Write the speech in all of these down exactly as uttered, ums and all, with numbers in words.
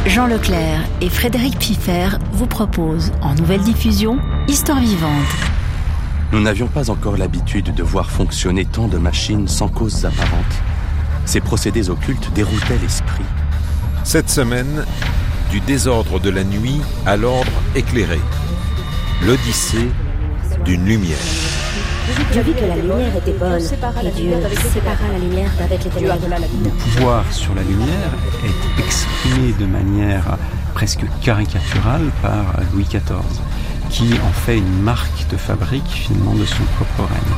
Jean Leclerc et Frédéric Piffer vous proposent en nouvelle diffusion Histoire vivante. Nous n'avions pas encore l'habitude de voir fonctionner tant de machines sans causes apparentes. Ces procédés occultes déroutaient l'esprit. Cette semaine, du désordre de la nuit à l'ordre éclairé. L'odyssée d'une lumière. Dieu vit que la lumière était bonne, et Dieu sépara la lumière d'avec les ténèbres. Le pouvoir sur la lumière est exprimé de manière presque caricaturale par Louis quatorze, qui en fait une marque de fabrique finalement de son propre règne.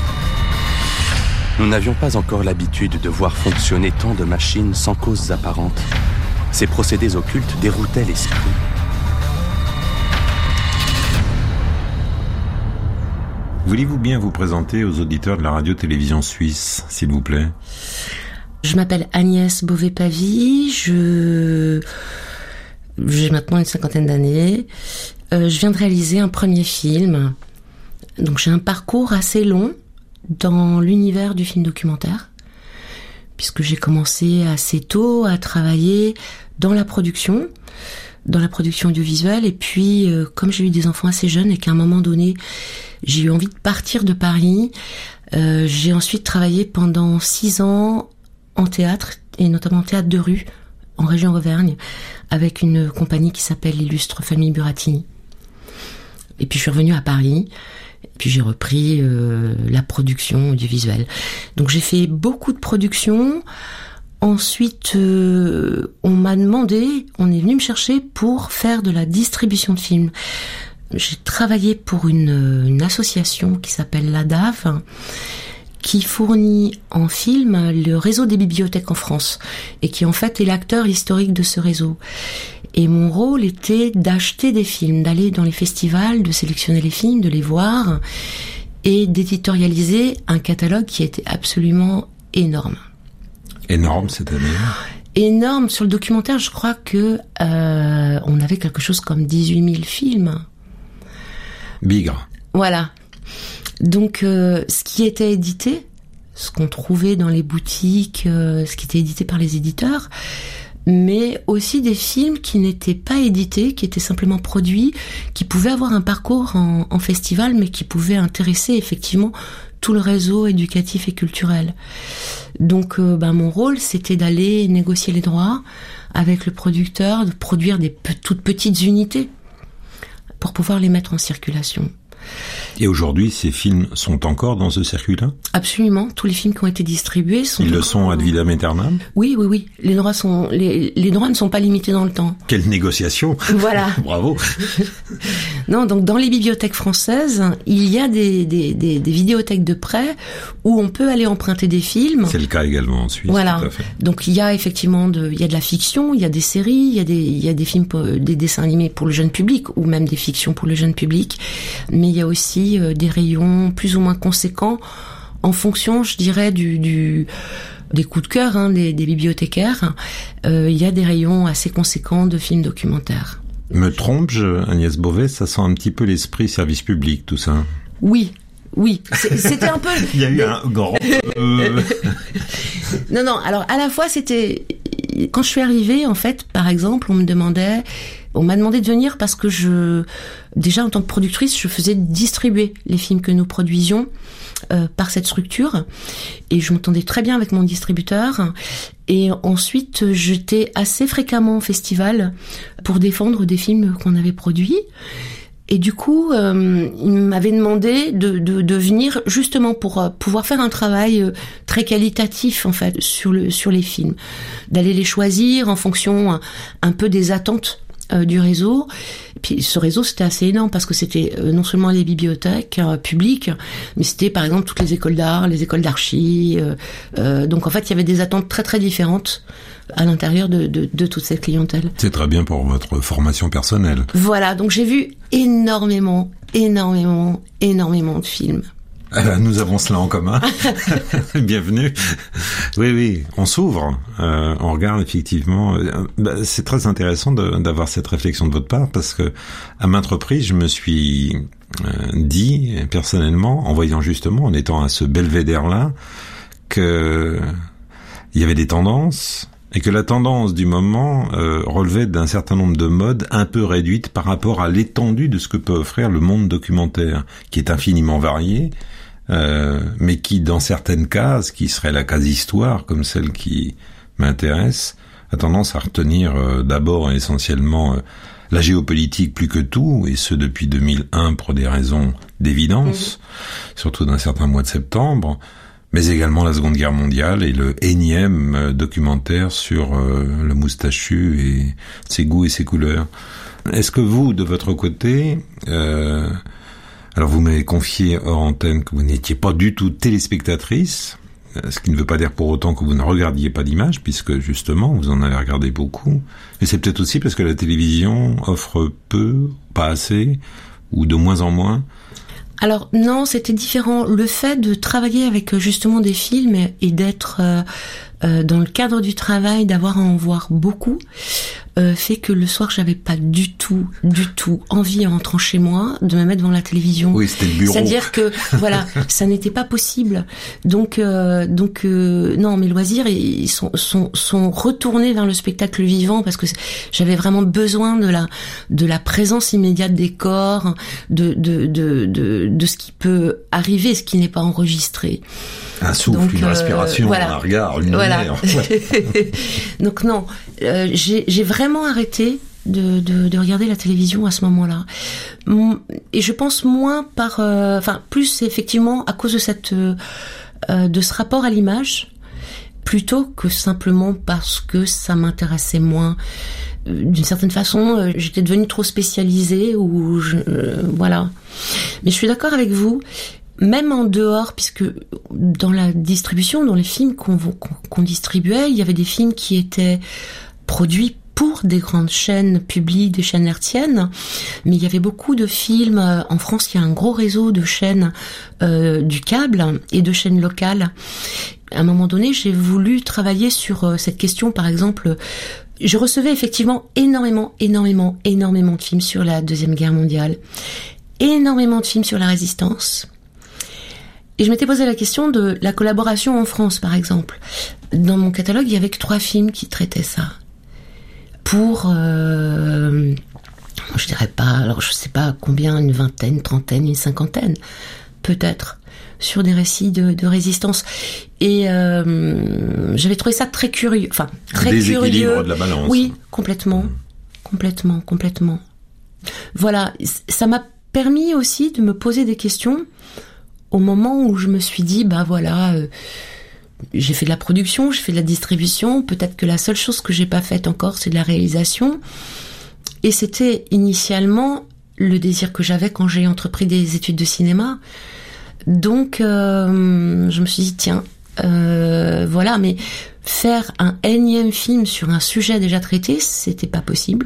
Nous n'avions pas encore l'habitude de voir fonctionner tant de machines sans causes apparentes. Ces procédés occultes déroutaient l'esprit. Voulez-vous bien vous présenter aux auditeurs de la radio-télévision suisse, s'il vous plaît ? Je m'appelle Agnès Beauvais-Pavie, je... j'ai maintenant une cinquantaine d'années. Euh, je viens de réaliser un premier film. Donc j'ai un parcours assez long dans l'univers du film documentaire, puisque j'ai commencé assez tôt à travailler dans la production, dans la production audiovisuelle, et puis euh, comme j'ai eu des enfants assez jeunes et qu'à un moment donné j'ai eu envie de partir de Paris, euh, j'ai ensuite travaillé pendant six ans en théâtre, et notamment en théâtre de rue, en région Auvergne, avec une compagnie qui s'appelle l'Illustre Famille Burattini. Et puis je suis revenue à Paris, et puis j'ai repris euh, la production audiovisuelle. Donc j'ai fait beaucoup de productions. Ensuite, euh, on m'a demandé, on est venu me chercher pour faire de la distribution de films. J'ai travaillé pour une, une association qui s'appelle l'A D A V, qui fournit en film le réseau des bibliothèques en France, et qui en fait est l'acteur historique de ce réseau. Et mon rôle était d'acheter des films, d'aller dans les festivals, de sélectionner les films, de les voir, et d'éditorialiser un catalogue qui était absolument énorme. Énorme, c'est-à-dire ? Énorme. Sur le documentaire, je crois que euh, on avait quelque chose comme dix-huit mille films. Bigre. Voilà. Donc, euh, ce qui était édité, ce qu'on trouvait dans les boutiques, euh, ce qui était édité par les éditeurs, mais aussi des films qui n'étaient pas édités, qui étaient simplement produits, qui pouvaient avoir un parcours en, en festival, mais qui pouvaient intéresser effectivement tout le réseau éducatif et culturel. Donc, euh, ben, mon rôle, c'était d'aller négocier les droits avec le producteur, de produire des pe- toutes petites unités pour pouvoir les mettre en circulation. Et aujourd'hui, ces films sont encore dans ce circuit-là ? Absolument. Tous les films qui ont été distribués sont... Ils le encore... sont ad vitam aeternam ? Oui, oui, oui. Les droits sont, les, les droits ne sont pas limités dans le temps. Quelle négociation ! Voilà. Bravo. Non, donc dans les bibliothèques françaises, il y a des, des, des, des vidéothèques de prêt où on peut aller emprunter des films. C'est le cas également en Suisse. Voilà. Tout à fait. Donc il y a effectivement de, il y a de la fiction, il y a des séries, il y a des, il y a des films, pour, des dessins animés pour le jeune public ou même des fictions pour le jeune public. Mais il y a aussi euh, des rayons plus ou moins conséquents en fonction, je dirais, du, du des coups de cœur hein, des, des bibliothécaires. Euh, il y a des rayons assez conséquents de films documentaires. Me trompe-je, Agnès Beauvais, ça sent un petit peu l'esprit service public, tout ça. Oui, oui. C'est, c'était un peu... Il y a eu un grand... Euh... non, non, alors à la fois c'était... Quand je suis arrivée, en fait, par exemple, on me demandait... On m'a demandé de venir parce que je... Déjà, en tant que productrice, je faisais distribuer les films que nous produisions euh, par cette structure. Et je m'entendais très bien avec mon distributeur. Et ensuite, j'étais assez fréquemment au festival pour défendre des films qu'on avait produits. Et du coup, euh, il m'avait demandé de, de, de venir justement pour euh, pouvoir faire un travail euh, très qualitatif en fait sur le sur les films, d'aller les choisir en fonction un, un peu des attentes euh, du réseau. Et puis ce réseau c'était assez énorme parce que c'était euh, non seulement les bibliothèques euh, publiques, mais c'était par exemple toutes les écoles d'art, les écoles d'archi. Euh, euh, donc en fait, il y avait des attentes très très différentes à l'intérieur de, de, de toute cette clientèle. C'est très bien pour votre formation personnelle. Voilà, donc j'ai vu énormément, énormément, énormément de films. Eh ben, nous avons cela en commun. Bienvenue. Oui, oui, on s'ouvre, euh, on regarde effectivement. Euh, bah, c'est très intéressant de, d'avoir cette réflexion de votre part parce que à maintes reprises, je me suis euh, dit personnellement, en voyant justement, en étant à ce belvédère-là, que il y avait des tendances et que la tendance du moment euh, relevait d'un certain nombre de modes un peu réduites par rapport à l'étendue de ce que peut offrir le monde documentaire, qui est infiniment varié, euh, mais qui, dans certaines cases, qui serait la case histoire, comme celle qui m'intéresse, a tendance à retenir euh, d'abord et essentiellement euh, la géopolitique plus que tout, et ce depuis deux mille un pour des raisons d'évidence, mmh. surtout d'un certain mois de septembre, mais également la Seconde Guerre mondiale et le énième documentaire sur euh, le moustachu et ses goûts et ses couleurs. Est-ce que vous, de votre côté, euh, alors vous m'avez confié hors antenne que vous n'étiez pas du tout téléspectatrice, ce qui ne veut pas dire pour autant que vous ne regardiez pas d'images, puisque justement vous en avez regardé beaucoup, mais c'est peut-être aussi parce que la télévision offre peu, pas assez, ou de moins en moins. Alors non, c'était différent. Le fait de travailler avec justement des films et, et d'être euh, euh, dans le cadre du travail, d'avoir à en voir beaucoup, euh, fait que le soir, j'avais pas du tout, du tout envie, en rentrant chez moi, de me mettre devant la télévision. Oui, c'était le bureau. C'est-à-dire que, voilà, ça n'était pas possible. Donc, euh, donc, euh, non, mes loisirs, ils sont, sont, sont retournés vers le spectacle vivant, parce que j'avais vraiment besoin de la, de la présence immédiate des corps, de, de, de, de, de ce qui peut arriver, ce qui n'est pas enregistré. Un souffle, donc, une respiration, euh, voilà. Un regard, une voilà. lumière. Donc non, euh, j'ai, j'ai vraiment arrêté de, de, de regarder la télévision à ce moment-là. Et je pense moins par, euh, enfin plus effectivement à cause de cette, euh, de ce rapport à l'image, plutôt que simplement parce que ça m'intéressait moins. D'une certaine façon, euh, j'étais devenue trop spécialisée, ou je, euh, voilà. Mais je suis d'accord avec vous. Même en dehors, puisque dans la distribution, dans les films qu'on, qu'on, qu'on distribuait, il y avait des films qui étaient produits pour des grandes chaînes publiques, des chaînes hertziennes, mais il y avait beaucoup de films. En France, il y a un gros réseau de chaînes euh, du câble et de chaînes locales. À un moment donné, j'ai voulu travailler sur euh, cette question, par exemple. Je recevais effectivement énormément, énormément, énormément de films sur la Deuxième Guerre mondiale, énormément de films sur la Résistance. Et je m'étais posé la question de la collaboration en France, par exemple. Dans mon catalogue, il y avait que trois films qui traitaient ça. Pour, euh, je dirais pas, alors je sais pas combien, une vingtaine, une trentaine, une cinquantaine, peut-être, sur des récits de, de résistance. Et euh, j'avais trouvé ça très curieux, enfin très curieux. Déséquilibre de la balance. Oui, complètement, complètement, complètement. Voilà, ça m'a permis aussi de me poser des questions. Au moment où je me suis dit, bah voilà, euh, j'ai fait de la production, j'ai fait de la distribution, peut-être que la seule chose que j'ai pas faite encore, c'est de la réalisation. Et c'était initialement le désir que j'avais quand j'ai entrepris des études de cinéma. Donc, euh, je me suis dit, tiens, euh, voilà, mais faire un énième film sur un sujet déjà traité, c'était pas possible.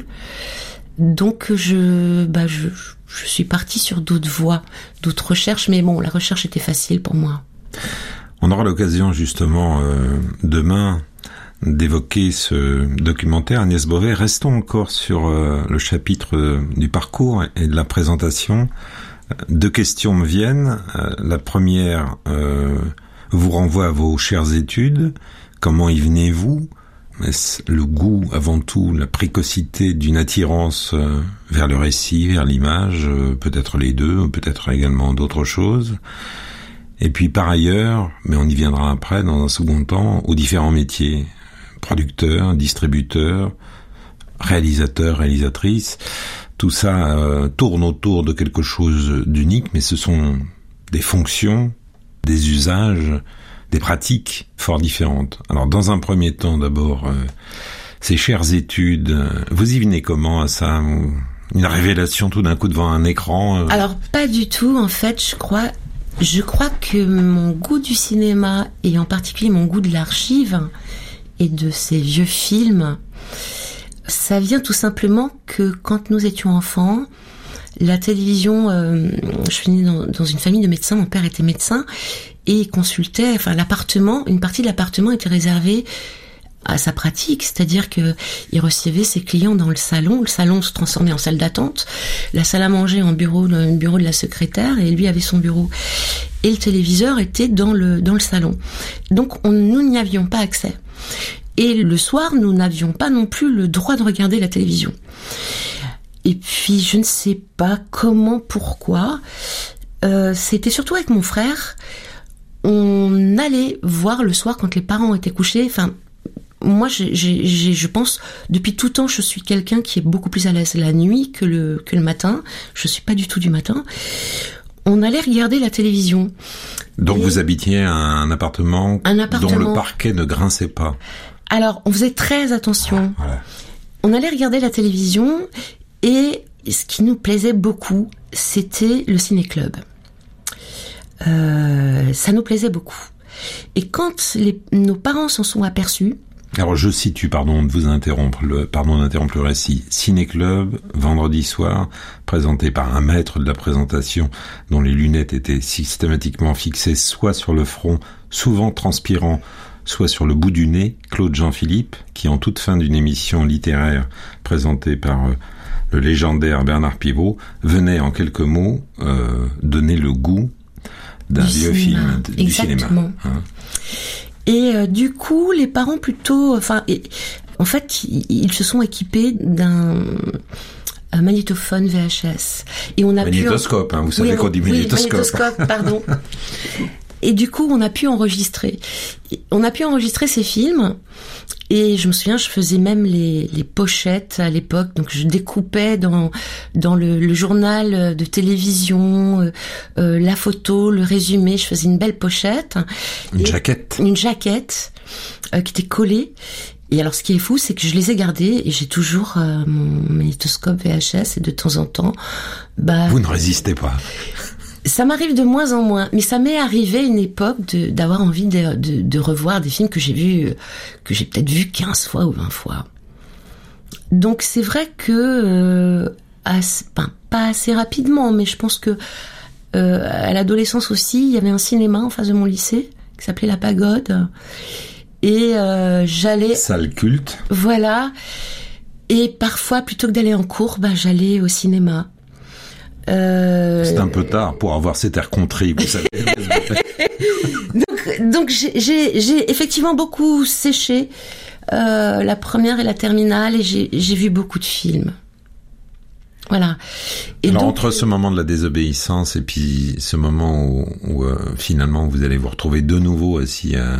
Donc, je, bah, je, je suis partie sur d'autres voies, d'autres recherches, mais bon, la recherche était facile pour moi. On aura l'occasion justement euh, demain d'évoquer ce documentaire. Agnès Beauvais, restons encore sur euh, le chapitre euh, du parcours et de la présentation. Deux questions me viennent. Euh, la première euh, vous renvoie à vos chères études. Comment y venez-vous ? Est-ce le goût, avant tout, la précocité d'une attirance euh, vers le récit, vers l'image, euh, peut-être les deux, peut-être également d'autres choses. Et puis par ailleurs, mais on y viendra après, dans un second temps, aux différents métiers, producteur, distributeur, réalisateur, réalisatrice. Tout ça euh, tourne autour de quelque chose d'unique, mais ce sont des fonctions, des usages, des pratiques fort différentes. Alors, dans un premier temps, d'abord, euh, ces chères études, euh, vous y venez comment à ça ? Une révélation tout d'un coup devant un écran euh... Alors, pas du tout, en fait, je crois... Je crois que mon goût du cinéma, et en particulier mon goût de l'archive, et de ces vieux films, ça vient tout simplement que quand nous étions enfants, la télévision, euh, je suis née dans, dans une famille de médecins, mon père était médecin, et il consultait, enfin l'appartement, une partie de l'appartement était réservée à sa pratique, c'est-à-dire que il recevait ses clients dans le salon, le salon se transformait en salle d'attente, la salle à manger en bureau, le bureau de la secrétaire, et lui avait son bureau. Et le téléviseur était dans le dans le salon. Donc on, nous n'y avions pas accès. Et le soir, nous n'avions pas non plus le droit de regarder la télévision. Et puis, je ne sais pas comment, pourquoi. Euh, c'était surtout avec mon frère. On allait voir le soir quand les parents étaient couchés. Enfin, moi, j'ai, j'ai, j'ai, je pense, depuis tout temps, je suis quelqu'un qui est beaucoup plus à l'aise la nuit que le, que le matin. Je suis pas du tout du matin. On allait regarder la télévision. Donc, et vous habitiez un appartement, un appartement dont le parquet ne grinçait pas. Alors, on faisait très attention. Ah, voilà. On allait regarder la télévision et ce qui nous plaisait beaucoup, c'était le ciné-club. Euh, ça nous plaisait beaucoup. Et quand les, nos parents s'en sont aperçus... Alors je situe, pardon de vous interrompre, le, pardon d'interrompre le récit. Ciné-club, vendredi soir, présenté par un maître de la présentation dont les lunettes étaient systématiquement fixées soit sur le front, souvent transpirant, soit sur le bout du nez, Claude Jean-Philippe, qui en toute fin d'une émission littéraire présentée par euh, le légendaire Bernard Pivot, venait en quelques mots euh, donner le goût d'un du vieux cinéma. film d- du cinéma. Hein. Et euh, du coup, les parents plutôt, enfin, et, en fait, ils, ils se sont équipés d'un un magnétophone V H S. Et on a magnétoscope, pu, hein, vous savez oui, qu'on dit magnétoscope. Oui, magnétoscope, pardon. Et du coup, on a pu enregistrer. On a pu enregistrer ces films. Et je me souviens, je faisais même les, les pochettes à l'époque. Donc, je découpais dans dans le, le journal de télévision euh, euh, la photo, le résumé. Je faisais une belle pochette. Une et, jaquette. Une jaquette euh, qui était collée. Et alors, ce qui est fou, c'est que je les ai gardés et j'ai toujours euh, mon magnétoscope V H S. Et de temps en temps, bah, vous ne résistez pas. Ça m'arrive de moins en moins, mais ça m'est arrivé une époque de, d'avoir envie de, de, de revoir des films que j'ai vus, que j'ai peut-être vus quinze fois ou vingt fois. Donc c'est vrai que, euh, assez, ben, pas assez rapidement, mais je pense que euh, à l'adolescence aussi, il y avait un cinéma en face de mon lycée qui s'appelait La Pagode, et euh, j'allais. Salle culte. Voilà. Et parfois, plutôt que d'aller en cours, ben, j'allais au cinéma. Euh... C'est un peu tard pour avoir cet air contrit, vous savez. donc, donc j'ai, j'ai, j'ai effectivement beaucoup séché euh, la première et la terminale, et j'ai, j'ai vu beaucoup de films. Voilà. Et alors donc, entre ce moment de la désobéissance et puis ce moment où, où euh, finalement vous allez vous retrouver de nouveau assis à,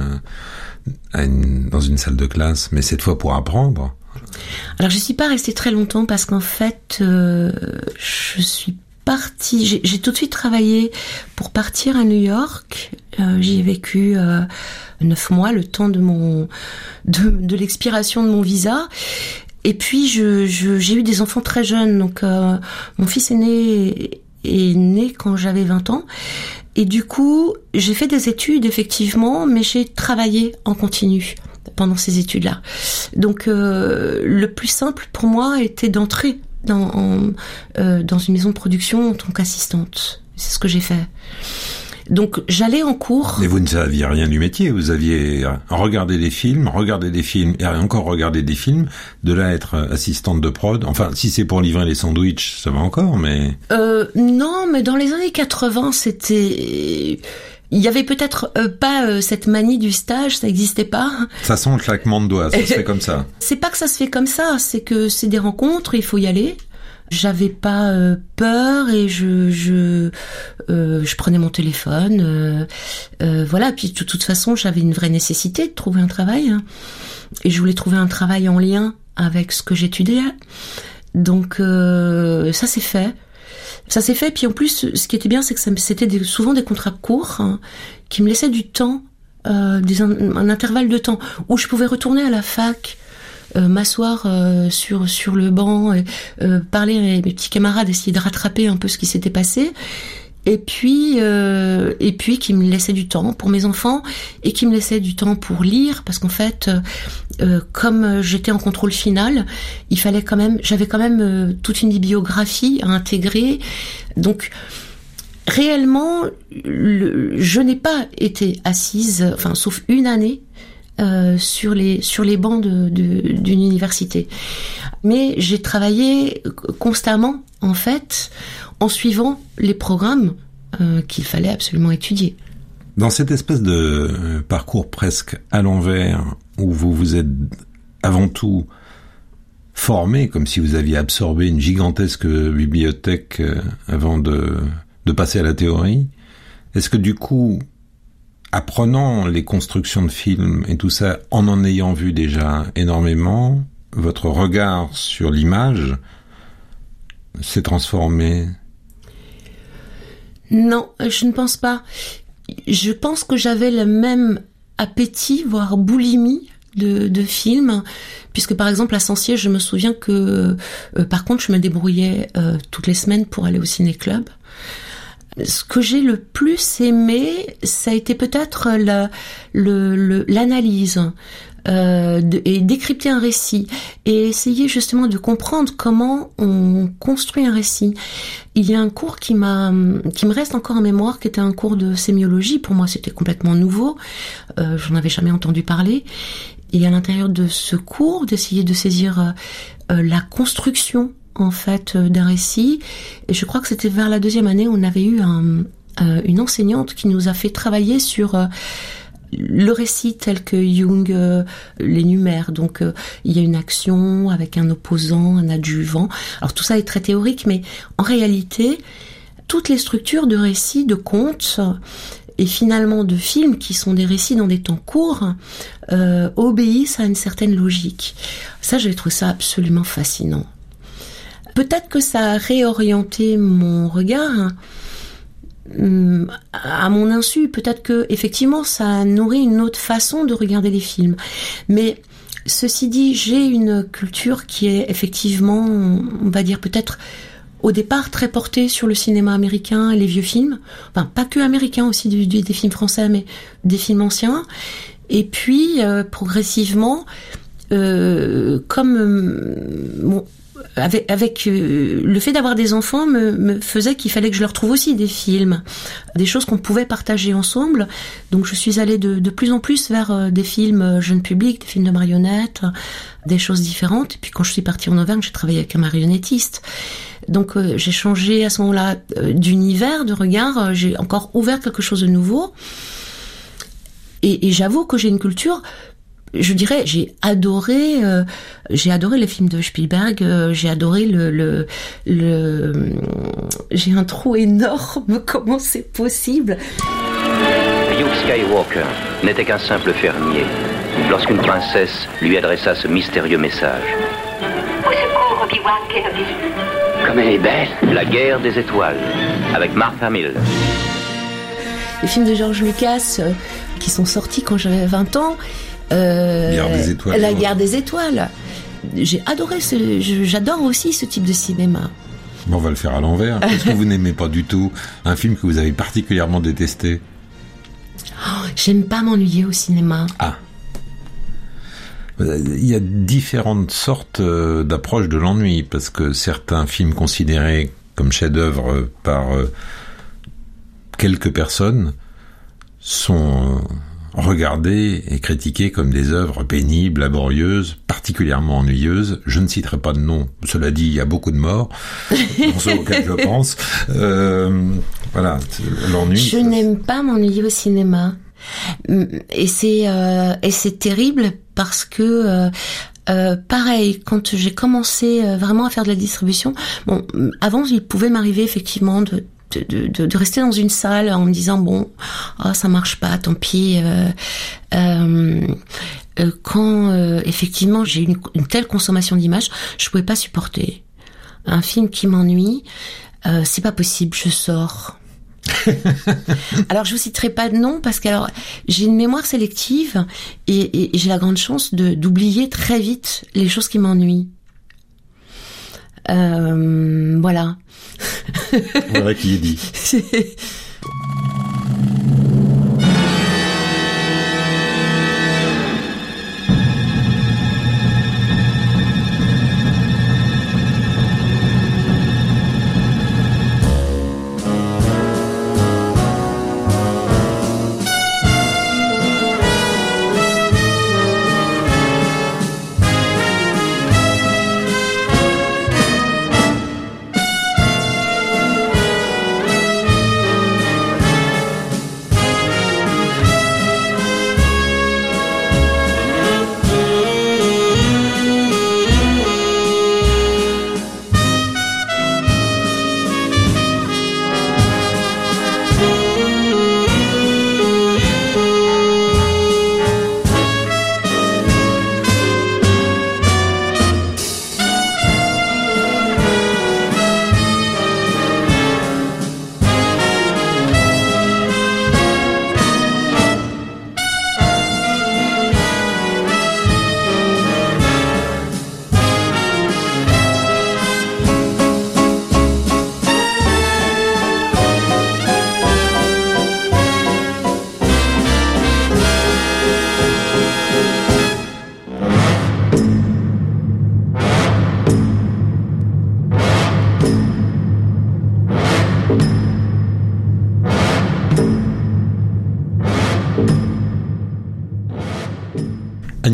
à une, dans une salle de classe, mais cette fois pour apprendre. Alors je suis pas restée très longtemps parce qu'en fait euh, je suis partie, j'ai, j'ai tout de suite travaillé pour partir à New York. Euh, j'y ai vécu euh, neuf mois, le temps de mon de, de l'expiration de mon visa. Et puis je, je j'ai eu des enfants très jeunes, donc euh, mon fils aîné est né quand j'avais vingt ans. Et du coup j'ai fait des études effectivement, mais j'ai travaillé en continu pendant ces études-là. Donc euh, le plus simple pour moi était d'entrer dans, en, euh, dans une maison de production en tant qu'assistante. C'est ce que j'ai fait. Donc j'allais en cours. Mais vous ne saviez rien du métier, vous aviez regardé des films, regardé des films et encore regardé des films, de là être assistante de prod. Enfin, si c'est pour livrer les sandwichs, ça va encore, mais... Euh, non, mais dans les années quatre-vingts, c'était... Il y avait peut-être euh, pas euh, cette manie du stage, ça n'existait pas. Ça sent le claquement de doigts, ça se fait comme ça. C'est pas que ça se fait comme ça, c'est que c'est des rencontres, il faut y aller. J'avais pas euh, peur et je je euh, je prenais mon téléphone, euh, euh, voilà. Puis de toute façon, j'avais une vraie nécessité de trouver un travail, hein. Et je voulais trouver un travail en lien avec ce que j'étudiais. Donc euh, ça s'est fait. Ça s'est fait, puis en plus, ce qui était bien, c'est que ça, c'était des, souvent des contrats courts, hein, qui me laissaient du temps, euh, des, un, un intervalle de temps, où je pouvais retourner à la fac, euh, m'asseoir euh, sur sur le banc, et, euh, parler avec mes petits camarades, essayer de rattraper un peu ce qui s'était passé, et puis euh, et puis qui me laissait du temps pour mes enfants, et qui me laissait du temps pour lire, parce qu'en fait... Euh, comme j'étais en contrôle final, il fallait quand même, j'avais quand même euh, toute une bibliographie à intégrer. Donc, réellement, le, je n'ai pas été assise, enfin, sauf une année, euh, sur les sur les bancs de, de, d'une université. Mais j'ai travaillé constamment, en fait, en suivant les programmes euh, qu'il fallait absolument étudier. Dans cette espèce de parcours presque à l'envers, où vous vous êtes avant tout formé, comme si vous aviez absorbé une gigantesque bibliothèque avant de, de passer à la théorie. Est-ce que du coup, apprenant les constructions de films et tout ça, en en ayant vu déjà énormément, votre regard sur l'image s'est transformé? Non, je ne pense pas. Je pense que j'avais le même appétit, voire boulimie de, de films, puisque par exemple à Sancier, je me souviens que euh, par contre je me débrouillais euh, toutes les semaines pour aller au ciné-club. Ce que j'ai le plus aimé, ça a été peut-être la, le, le, l'analyse euh, de, et décrypter un récit et essayer justement de comprendre comment on construit un récit. Il y a un cours qui m'a, qui me reste encore en mémoire, qui était un cours de sémiologie. Pour moi, c'était complètement nouveau. Euh, j'en avais jamais entendu parler. Et à l'intérieur de ce cours, d'essayer de saisir euh, la construction en fait d'un récit. Et je crois que c'était vers la deuxième année, on avait eu un, euh, une enseignante qui nous a fait travailler sur euh, le récit tel que Jung euh, l'énumère. Donc euh, il y a une action avec un opposant, un adjuvant. Alors tout ça est très théorique, mais en réalité, toutes les structures de récits, de contes et finalement de films qui sont des récits dans des temps courts euh, obéissent à une certaine logique. Ça, j'ai trouvé ça absolument fascinant. Peut-être que ça a réorienté mon regard hum, à mon insu. Peut-être que effectivement ça a nourri une autre façon de regarder les films. Mais ceci dit, j'ai une culture qui est effectivement, on va dire peut-être au départ très portée sur le cinéma américain et les vieux films. Enfin, pas que américains, aussi du, du, des films français, mais des films anciens. Et puis euh, progressivement, euh, comme euh, bon, avec, avec euh, le fait d'avoir des enfants me, me faisait qu'il fallait que je leur trouve aussi des films, des choses qu'on pouvait partager ensemble. Donc je suis allée de, de plus en plus vers euh, des films euh, jeunes publics, des films de marionnettes, des choses différentes. Et puis quand je suis partie en Auvergne, j'ai travaillé avec un marionnettiste. Donc euh, j'ai changé à ce moment-là euh, d'univers, de regard. Euh, j'ai encore ouvert quelque chose de nouveau. Et, et j'avoue que j'ai une culture. Je dirais, j'ai adoré, euh, j'ai adoré les films de Spielberg, euh, j'ai adoré le, le, le, j'ai un trou énorme, comment c'est possible? Luke Skywalker n'était qu'un simple fermier lorsqu'une princesse lui adressa ce mystérieux message. Au secours, Obi-Wan Kenobi. Comme elle est belle. La guerre des étoiles, avec Mark Hamill. Les films de George Lucas euh, qui sont sortis quand j'avais vingt ans. Euh, Guerre des étoiles. La guerre des étoiles. J'ai adoré ce, j'adore aussi ce type de cinéma. Bon, on va le faire à l'envers. Est-ce que vous n'aimez pas du tout un film que vous avez particulièrement détesté? Oh, j'aime pas m'ennuyer au cinéma. Ah. Il y a différentes sortes d'approches de l'ennui, parce que certains films considérés comme chefs-d'œuvre par quelques personnes sont regardés et critiqués comme des œuvres pénibles, laborieuses, particulièrement ennuyeuses. Je ne citerai pas de nom. Cela dit, il y a beaucoup de morts, pour ceux auxquels je pense. Euh, voilà, l'ennui. Je n'aime pas m'ennuyer au cinéma. Et c'est euh, et c'est terrible parce que euh, euh, pareil, quand j'ai commencé euh, vraiment à faire de la distribution, bon, avant il pouvait m'arriver effectivement de De, de, de rester dans une salle en me disant bon, oh, ça marche pas, tant pis. Euh, euh, euh, quand euh, effectivement j'ai une, une telle consommation d'images, je pouvais pas supporter un film qui m'ennuie. Euh, c'est pas possible, je sors. Alors je vous citerai pas de nom parce que alors j'ai une mémoire sélective et, et, et j'ai la grande chance de d'oublier très vite les choses qui m'ennuient. Euh, voilà. Voilà qui est dit.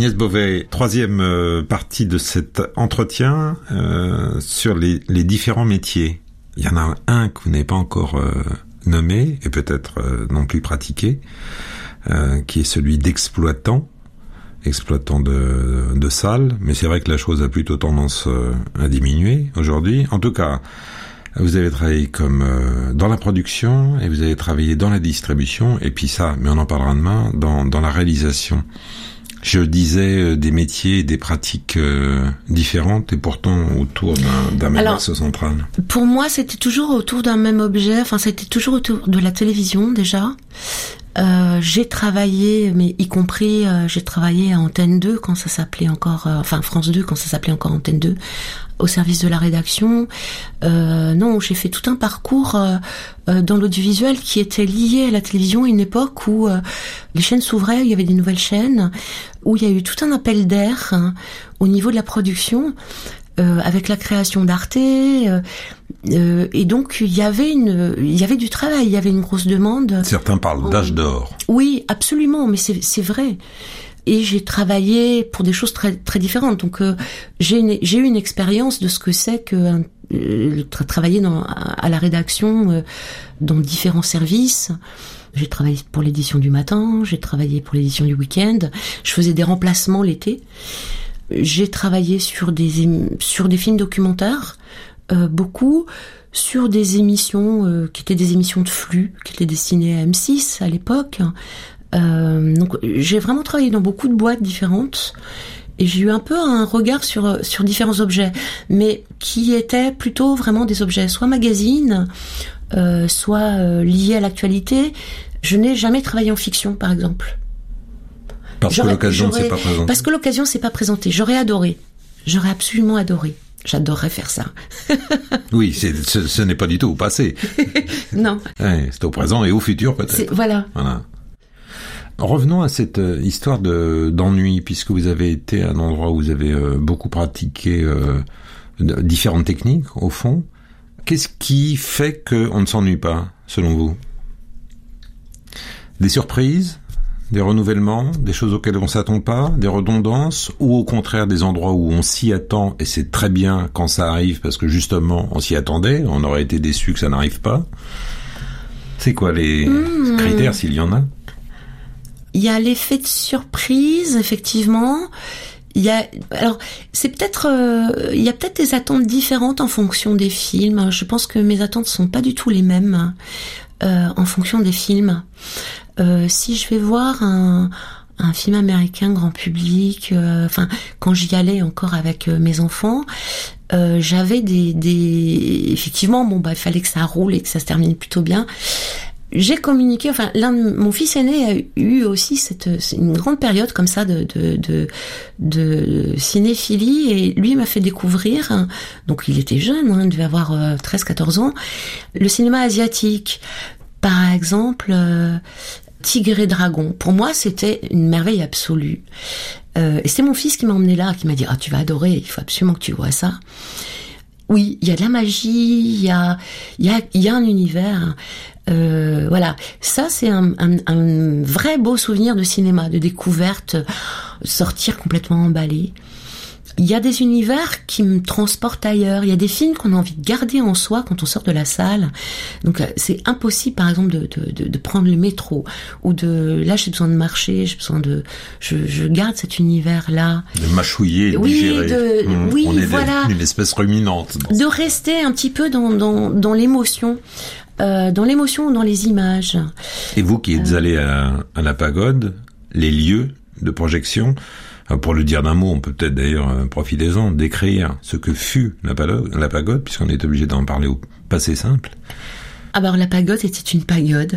Agnès Beauvais, troisième euh, partie de cet entretien euh, sur les, les différents métiers. Il y en a un que vous n'avez pas encore euh, nommé et peut-être euh, non plus pratiqué, euh, qui est celui d'exploitant, exploitant de, de salle. Mais c'est vrai que la chose a plutôt tendance euh, à diminuer aujourd'hui. En tout cas, vous avez travaillé comme euh, dans la production et vous avez travaillé dans la distribution et puis ça, mais on en parlera demain, dans, dans la réalisation. Je disais euh, des métiers, des pratiques euh, différentes et pourtant autour d'un, d'un même axe central. Pour moi, c'était toujours autour d'un même objet. Enfin, c'était toujours autour de la télévision déjà. Euh, j'ai travaillé, mais y compris, euh, j'ai travaillé à Antenne deux quand ça s'appelait encore, euh, enfin France deux quand ça s'appelait encore Antenne deux, au service de la rédaction. Euh, non, j'ai fait tout un parcours euh, euh, dans l'audiovisuel qui était lié à la télévision à une époque où euh, les chaînes s'ouvraient, il y avait des nouvelles chaînes, où il y a eu tout un appel d'air hein, au niveau de la production. Euh, avec la création d'Arte, euh, euh, et donc il y avait une, il y avait du travail, il y avait une grosse demande. Certains parlent d'âge d'or. Oui, absolument, mais c'est, c'est vrai. Et j'ai travaillé pour des choses très très différentes. Donc euh, j'ai une, j'ai eu une expérience de ce que c'est que euh, travailler dans, à la rédaction euh, dans différents services. J'ai travaillé pour l'édition du matin, j'ai travaillé pour l'édition du week-end. Je faisais des remplacements l'été. J'ai travaillé sur des sur des films documentaires, euh, beaucoup, sur des émissions euh, qui étaient des émissions de flux, qui étaient destinées à M six à l'époque. Euh, donc j'ai vraiment travaillé dans beaucoup de boîtes différentes et j'ai eu un peu un regard sur sur différents objets, mais qui étaient plutôt vraiment des objets soit magazines, euh, soit euh, liés à l'actualité. Je n'ai jamais travaillé en fiction, par exemple. Parce j'aurais, que l'occasion ne s'est pas présentée. Parce que l'occasion ne s'est pas présentée. J'aurais adoré. J'aurais absolument adoré. J'adorerais faire ça. Oui, c'est, ce, ce n'est pas du tout au passé. Non. Ouais, c'est au présent et au futur peut-être. C'est, voilà. Voilà. Revenons à cette euh, histoire de, d'ennui, puisque vous avez été à un endroit où vous avez euh, beaucoup pratiqué euh, différentes techniques, au fond. Qu'est-ce qui fait qu'on ne s'ennuie pas, selon vous ? Des surprises ? Des renouvellements, des choses auxquelles on s'attend pas, des redondances, ou au contraire des endroits où on s'y attend et c'est très bien quand ça arrive parce que justement on s'y attendait, on aurait été déçu que ça n'arrive pas. C'est quoi les mmh. critères s'il y en a ? Il y a l'effet de surprise, effectivement. Il y a, alors c'est peut-être, euh, il y a peut-être des attentes différentes en fonction des films. Je pense que mes attentes sont pas du tout les mêmes euh, en fonction des films. Euh, si je vais voir un, un film américain grand public, euh, enfin quand j'y allais encore avec euh, mes enfants, euh, j'avais des, des, effectivement, bon bah il fallait que ça roule et que ça se termine plutôt bien. J'ai communiqué, enfin l'un de, mon fils aîné a eu aussi cette une grande période comme ça de de de, de cinéphilie et lui m'a fait découvrir, hein, donc il était jeune, hein, il devait avoir euh, treize quatorze ans, le cinéma asiatique. Par exemple, euh, Tigre et Dragon. Pour moi, c'était une merveille absolue. Euh, et c'est mon fils qui m'a emmené là, qui m'a dit « Ah, tu vas adorer, il faut absolument que tu vois ça. » Oui, il y a de la magie, il y a, il y a, il y a un univers. Euh, voilà, ça c'est un, un, un vrai beau souvenir de cinéma, de découverte, sortir complètement emballé. Il y a des univers qui me transportent ailleurs. Il y a des films qu'on a envie de garder en soi quand on sort de la salle. Donc c'est impossible, par exemple, de, de, de, de prendre le métro ou de là j'ai besoin de marcher, j'ai besoin de, je, je garde cet univers-là. De mâchouiller, oui, digérer. De, mmh. Oui, on est voilà. Une espèce ruminante. De rester un petit peu dans dans, dans l'émotion. Euh, dans l'émotion ou dans les images. Et vous qui êtes euh... allé à, à la Pagode, les lieux de projection, pour le dire d'un mot, on peut peut-être d'ailleurs, profitez-en, décrire ce que fut la Pagode, la Pagode, puisqu'on est obligé d'en parler au passé simple. Alors la Pagode était une pagode.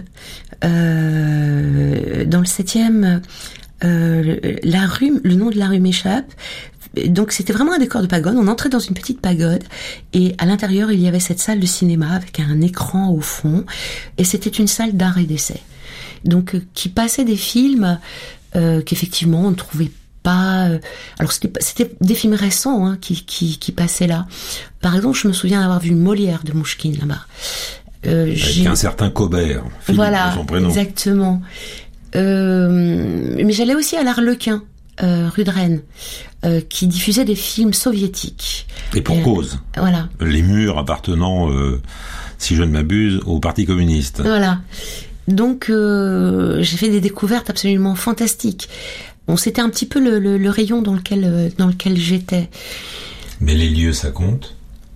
Euh, dans le septième, euh, la rue, le nom de la rue m'échappe. Donc c'était vraiment un décor de pagode. On entrait dans une petite pagode et à l'intérieur il y avait cette salle de cinéma avec un écran au fond et c'était une salle d'art et d'essai. Donc euh, qui passait des films euh, qu'effectivement on ne trouvait pas. Euh, alors c'était c'était des films récents hein, qui qui qui passaient là. Par exemple, je me souviens d'avoir vu Molière de Mouchkine là-bas. Euh, avec j'ai... un certain Cobert. Voilà, de son prénom. Exactement. Euh, mais j'allais aussi à l'Arlequin. euh, rue de Rennes, euh, qui diffusait des films soviétiques. Et pour et, cause. Voilà. Les murs appartenant, euh, si je ne m'abuse, au Parti communiste. Voilà. Donc, euh, j'ai fait des découvertes absolument fantastiques. Bon, c'était un petit peu le, le, le rayon dans lequel, euh, dans lequel j'étais. Mais les lieux, ça compte ?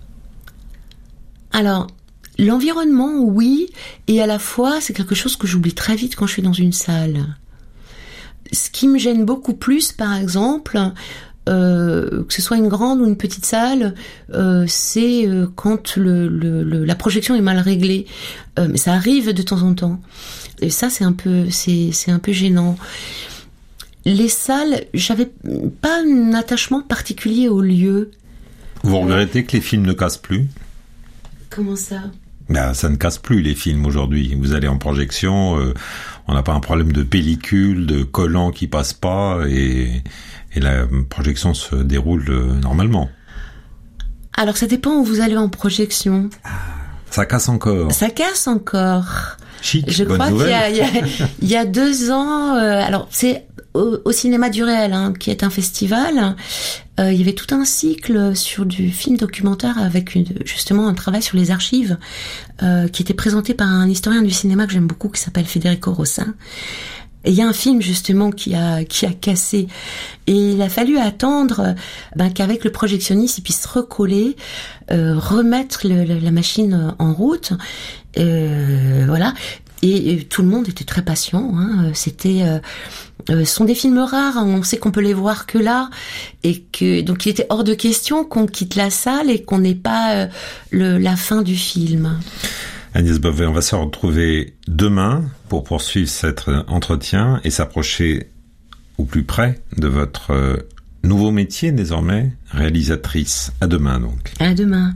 Alors, l'environnement, oui, et à la fois, c'est quelque chose que j'oublie très vite quand je suis dans une salle. Ce qui me gêne beaucoup plus, par exemple, euh, que ce soit une grande ou une petite salle, euh, c'est euh, quand le, le, le, la projection est mal réglée. Euh, mais ça arrive de temps en temps. Et ça, c'est un peu, c'est, c'est un peu gênant. Les salles, j'avais pas un attachement particulier au lieu. Vous regrettez que les films ne cassent plus ? Comment ça ? Ben, ça ne casse plus les films aujourd'hui. Vous allez en projection, euh, on n'a pas un problème de pellicule, de collant qui passe pas, et, et la projection se déroule euh, normalement. Alors ça dépend où vous allez en projection. Ça casse encore. Ça casse encore. Chic, Je bonne crois qu'il y a, nouvelle. il y a, il y a deux ans, euh, alors c'est au, au Cinéma du Réel, hein, qui est un festival. Euh, il y avait tout un cycle sur du film documentaire avec une, justement un travail sur les archives, euh, qui était présenté par un historien du cinéma que j'aime beaucoup, qui s'appelle Federico Rossin. Et il y a un film justement qui a qui a cassé, et il a fallu attendre ben, qu'avec le projectionniste il puisse recoller, euh, remettre le, le, la machine en route, euh, voilà. Et, et tout le monde était très patient. Hein. C'était euh, euh, sont des films rares. Hein. On sait qu'on peut les voir que là, et que donc il était hors de question qu'on quitte la salle et qu'on n'ait pas euh, le, la fin du film. Agnès Bové, on va se retrouver demain pour poursuivre cet entretien et s'approcher au plus près de votre nouveau métier désormais, réalisatrice. À demain donc. À demain.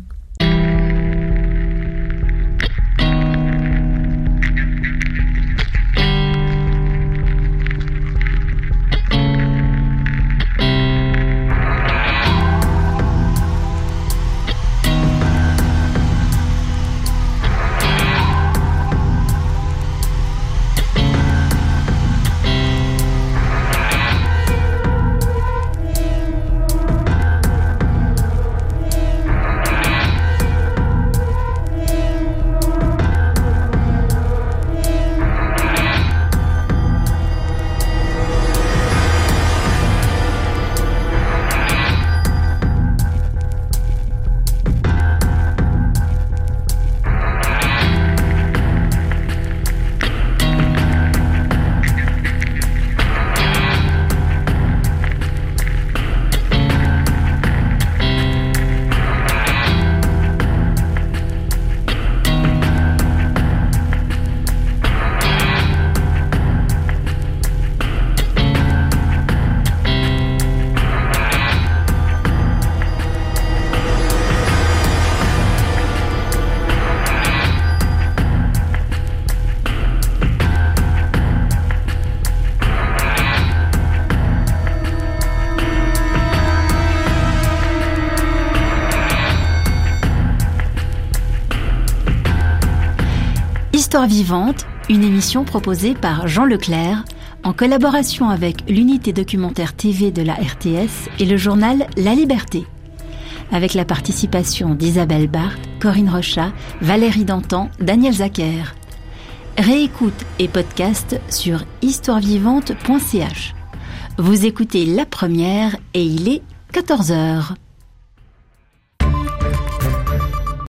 Histoire vivante, une émission proposée par Jean Leclerc en collaboration avec l'unité documentaire T V de la R T S et le journal La Liberté. Avec la participation d'Isabelle Barthes, Corinne Rochat, Valérie Dantan, Daniel Zacher. Réécoute et podcast sur histoire vivante point c h. Vous écoutez La Première et il est quatorze heures.